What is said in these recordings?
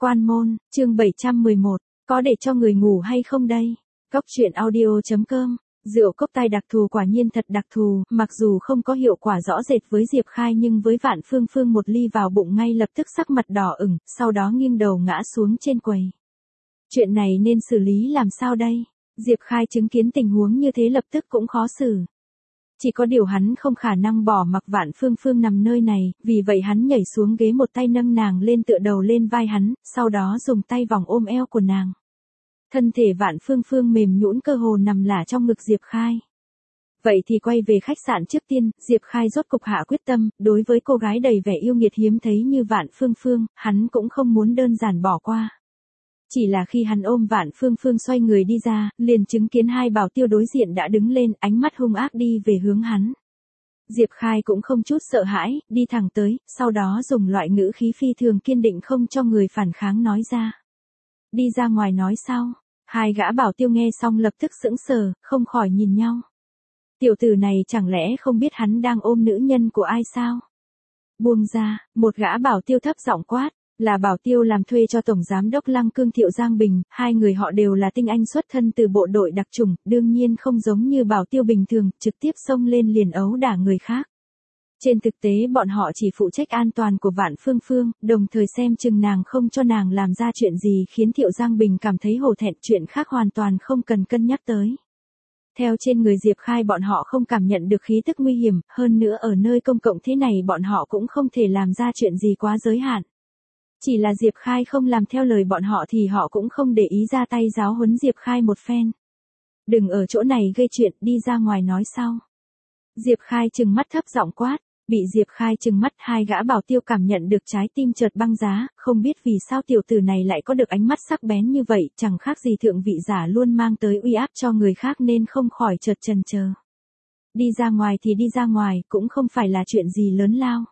Quan môn, chương 711, có để cho người ngủ hay không đây? Cốc truyện audio.com. Rượu cốc tai đặc thù quả nhiên thật đặc thù, mặc dù không có hiệu quả rõ rệt với Diệp Khai nhưng với Vạn Phương Phương một ly vào bụng ngay lập tức sắc mặt đỏ ửng, sau đó nghiêng đầu ngã xuống trên quầy. Chuyện này nên xử lý làm sao đây? Diệp Khai chứng kiến tình huống như thế lập tức cũng khó xử. Chỉ có điều hắn không khả năng bỏ mặc Vạn Phương Phương nằm nơi này, vì vậy hắn nhảy xuống ghế một tay nâng nàng lên tựa đầu lên vai hắn, sau đó dùng tay vòng ôm eo của nàng. Thân thể Vạn Phương Phương mềm nhũn cơ hồ nằm lả trong ngực Diệp Khai. Vậy thì quay về khách sạn trước tiên, Diệp Khai rốt cục hạ quyết tâm, đối với cô gái đầy vẻ yêu nghiệt hiếm thấy như Vạn Phương Phương, hắn cũng không muốn đơn giản bỏ qua. Chỉ là khi hắn ôm Vạn Phương Phương xoay người đi ra, liền chứng kiến hai bảo tiêu đối diện đã đứng lên, ánh mắt hung ác đi về hướng hắn. Diệp Khai cũng không chút sợ hãi, đi thẳng tới, sau đó dùng loại ngữ khí phi thường kiên định không cho người phản kháng nói ra. Đi ra ngoài nói sao? Hai gã bảo tiêu nghe xong lập tức sững sờ, không khỏi nhìn nhau. Tiểu tử này chẳng lẽ không biết hắn đang ôm nữ nhân của ai sao? Buông ra, một gã bảo tiêu thấp giọng quát. Là bảo tiêu làm thuê cho Tổng Giám đốc Lăng Cương Thiệu Giang Bình, hai người họ đều là tinh anh xuất thân từ bộ đội đặc chủng, đương nhiên không giống như bảo tiêu bình thường, trực tiếp xông lên liền ấu đả người khác. Trên thực tế bọn họ chỉ phụ trách an toàn của Vạn Phương Phương, đồng thời xem chừng nàng không cho nàng làm ra chuyện gì khiến Thiệu Giang Bình cảm thấy hổ thẹn, chuyện khác hoàn toàn không cần cân nhắc tới. Theo trên người Diệp Khai bọn họ không cảm nhận được khí tức nguy hiểm, hơn nữa ở nơi công cộng thế này bọn họ cũng không thể làm ra chuyện gì quá giới hạn. Chỉ là Diệp Khai không làm theo lời bọn họ thì họ cũng không để ý ra tay giáo huấn Diệp Khai một phen. Đừng ở chỗ này gây chuyện, đi ra ngoài nói sau. Diệp Khai trừng mắt thấp giọng quát, bị Diệp Khai trừng mắt hai gã bảo tiêu cảm nhận được trái tim chợt băng giá, không biết vì sao tiểu tử này lại có được ánh mắt sắc bén như vậy, chẳng khác gì thượng vị giả luôn mang tới uy áp cho người khác nên không khỏi chợt chần chờ. Đi ra ngoài thì đi ra ngoài, cũng không phải là chuyện gì lớn lao.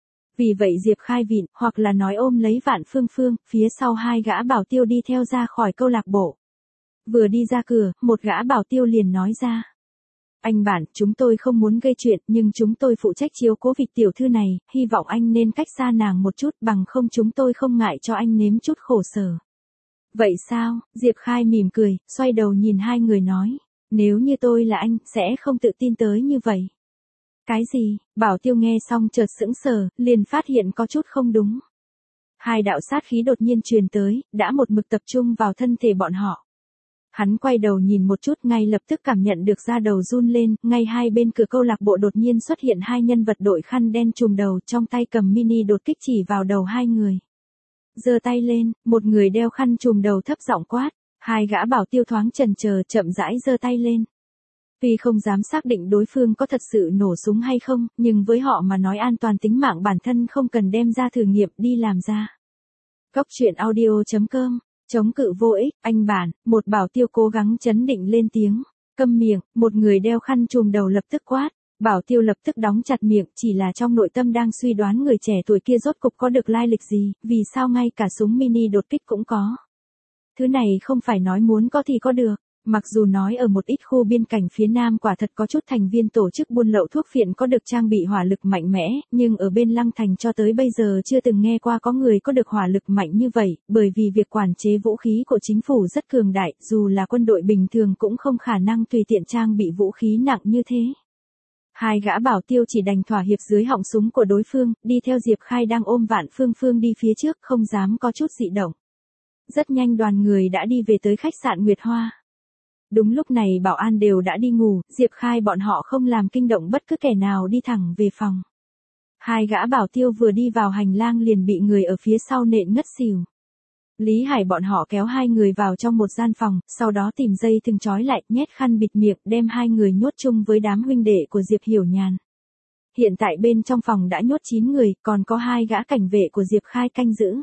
Vì vậy Diệp Khai vịn, hoặc là nói ôm lấy Vạn Phương Phương, phía sau hai gã bảo tiêu đi theo ra khỏi câu lạc bộ. Vừa đi ra cửa, một gã bảo tiêu liền nói ra. Anh Bản, chúng tôi không muốn gây chuyện, nhưng chúng tôi phụ trách chiếu cố vị tiểu thư này, hy vọng anh nên cách xa nàng một chút, bằng không chúng tôi không ngại cho anh nếm chút khổ sở. Vậy sao? Diệp Khai mỉm cười, xoay đầu nhìn hai người nói. Nếu như tôi là anh, sẽ không tự tin tới như vậy. Cái gì? Bảo tiêu nghe xong chợt sững sờ, liền phát hiện có chút không đúng. Hai đạo sát khí đột nhiên truyền tới, đã một mực tập trung vào thân thể bọn họ. Hắn quay đầu nhìn một chút ngay lập tức cảm nhận được da đầu run lên, ngay hai bên cửa câu lạc bộ đột nhiên xuất hiện hai nhân vật đội khăn đen trùm đầu trong tay cầm mini đột kích chỉ vào đầu hai người. Giơ tay lên, một người đeo khăn trùm đầu thấp giọng quát, hai gã bảo tiêu thoáng chần chờ chậm rãi giơ tay lên. Vì không dám xác định đối phương có thật sự nổ súng hay không, nhưng với họ mà nói an toàn tính mạng bản thân không cần đem ra thử nghiệm đi làm ra. Cốc truyện audio.com, chống cự vô ích, anh Bản, một bảo tiêu cố gắng trấn định lên tiếng, câm miệng, một người đeo khăn trùm đầu lập tức quát, bảo tiêu lập tức đóng chặt miệng, chỉ là trong nội tâm đang suy đoán người trẻ tuổi kia rốt cục có được lai lịch gì, vì sao ngay cả súng mini đột kích cũng có. Thứ này không phải nói muốn có thì có được. Mặc dù nói ở một ít khu biên cảnh phía Nam quả thật có chút thành viên tổ chức buôn lậu thuốc phiện có được trang bị hỏa lực mạnh mẽ, nhưng ở bên Lăng Thành cho tới bây giờ chưa từng nghe qua có người có được hỏa lực mạnh như vậy, bởi vì việc quản chế vũ khí của chính phủ rất cường đại, dù là quân đội bình thường cũng không khả năng tùy tiện trang bị vũ khí nặng như thế. Hai gã bảo tiêu chỉ đành thỏa hiệp dưới họng súng của đối phương, đi theo Diệp Khai đang ôm Vạn Phương Phương đi phía trước, không dám có chút dị động. Rất nhanh đoàn người đã đi về tới khách sạn Nguyệt Hoa. Đúng lúc này bảo an đều đã đi ngủ, Diệp Khai bọn họ không làm kinh động bất cứ kẻ nào đi thẳng về phòng. Hai gã bảo tiêu vừa đi vào hành lang liền bị người ở phía sau nện ngất xỉu. Lý Hải bọn họ kéo hai người vào trong một gian phòng, sau đó tìm dây thừng trói lại, nhét khăn bịt miệng, đem hai người nhốt chung với đám huynh đệ của Diệp Hiểu Nhàn. Hiện tại bên trong phòng đã nhốt 9 người, còn có hai gã cảnh vệ của Diệp Khai canh giữ.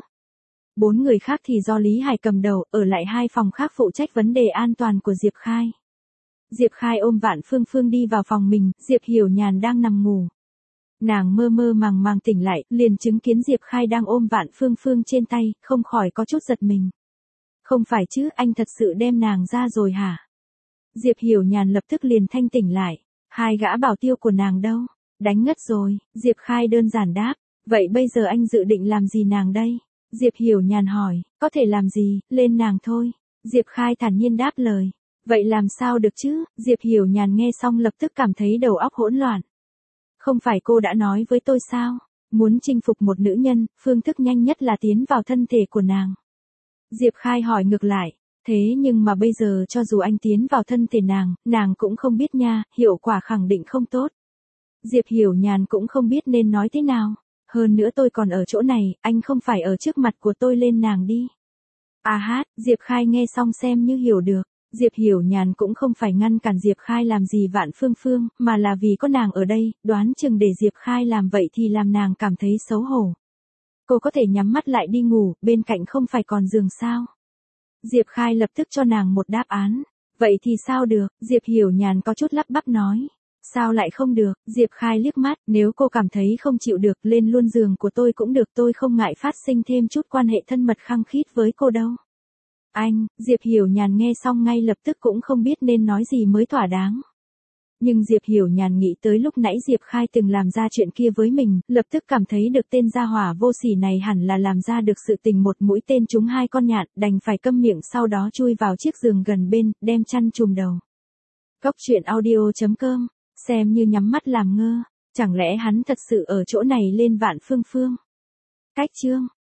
4 người khác thì do Lý Hải cầm đầu, ở lại hai phòng khác phụ trách vấn đề an toàn của Diệp Khai. Diệp Khai ôm Vạn Phương Phương đi vào phòng mình, Diệp Hiểu Nhàn đang nằm ngủ. Nàng mơ mơ màng màng tỉnh lại, liền chứng kiến Diệp Khai đang ôm Vạn Phương Phương trên tay, không khỏi có chút giật mình. Không phải chứ, anh thật sự đem nàng ra rồi hả? Diệp Hiểu Nhàn lập tức liền thanh tỉnh lại. Hai gã bảo tiêu của nàng đâu? Đánh ngất rồi, Diệp Khai đơn giản đáp. Vậy bây giờ anh dự định làm gì nàng đây? Diệp Hiểu Nhàn hỏi, có thể làm gì, lên nàng thôi. Diệp Khai thản nhiên đáp lời. Vậy làm sao được chứ, Diệp Hiểu Nhàn nghe xong lập tức cảm thấy đầu óc hỗn loạn. Không phải cô đã nói với tôi sao, muốn chinh phục một nữ nhân, phương thức nhanh nhất là tiến vào thân thể của nàng. Diệp Khai hỏi ngược lại, thế nhưng mà bây giờ cho dù anh tiến vào thân thể nàng cũng không biết nha, hiệu quả khẳng định không tốt. Diệp Hiểu Nhàn cũng không biết nên nói thế nào. Hơn nữa tôi còn ở chỗ này, anh không phải ở trước mặt của tôi lên nàng đi. À hát, Diệp Khai nghe xong xem như hiểu được. Diệp Hiểu Nhàn cũng không phải ngăn cản Diệp Khai làm gì Vạn Phương Phương, mà là vì có nàng ở đây, đoán chừng để Diệp Khai làm vậy thì làm nàng cảm thấy xấu hổ. Cô có thể nhắm mắt lại đi ngủ, bên cạnh không phải còn giường sao. Diệp Khai lập tức cho nàng một đáp án. Vậy thì sao được, Diệp Hiểu Nhàn có chút lắp bắp nói. Sao lại không được, Diệp Khai liếc mắt, nếu cô cảm thấy không chịu được lên luôn giường của tôi cũng được, tôi không ngại phát sinh thêm chút quan hệ thân mật khăng khít với cô đâu. Anh, Diệp Hiểu Nhàn nghe xong ngay lập tức cũng không biết nên nói gì mới thỏa đáng. Nhưng Diệp Hiểu Nhàn nghĩ tới lúc nãy Diệp Khai từng làm ra chuyện kia với mình, lập tức cảm thấy được tên gia hỏa vô sỉ này hẳn là làm ra được sự tình một mũi tên trúng hai con nhạn, đành phải câm miệng sau đó chui vào chiếc giường gần bên, đem chăn trùm đầu. Cốc truyện audio.com, xem như nhắm mắt làm ngơ, chẳng lẽ hắn thật sự ở chỗ này lên Vạn Phương Phương. Cách chương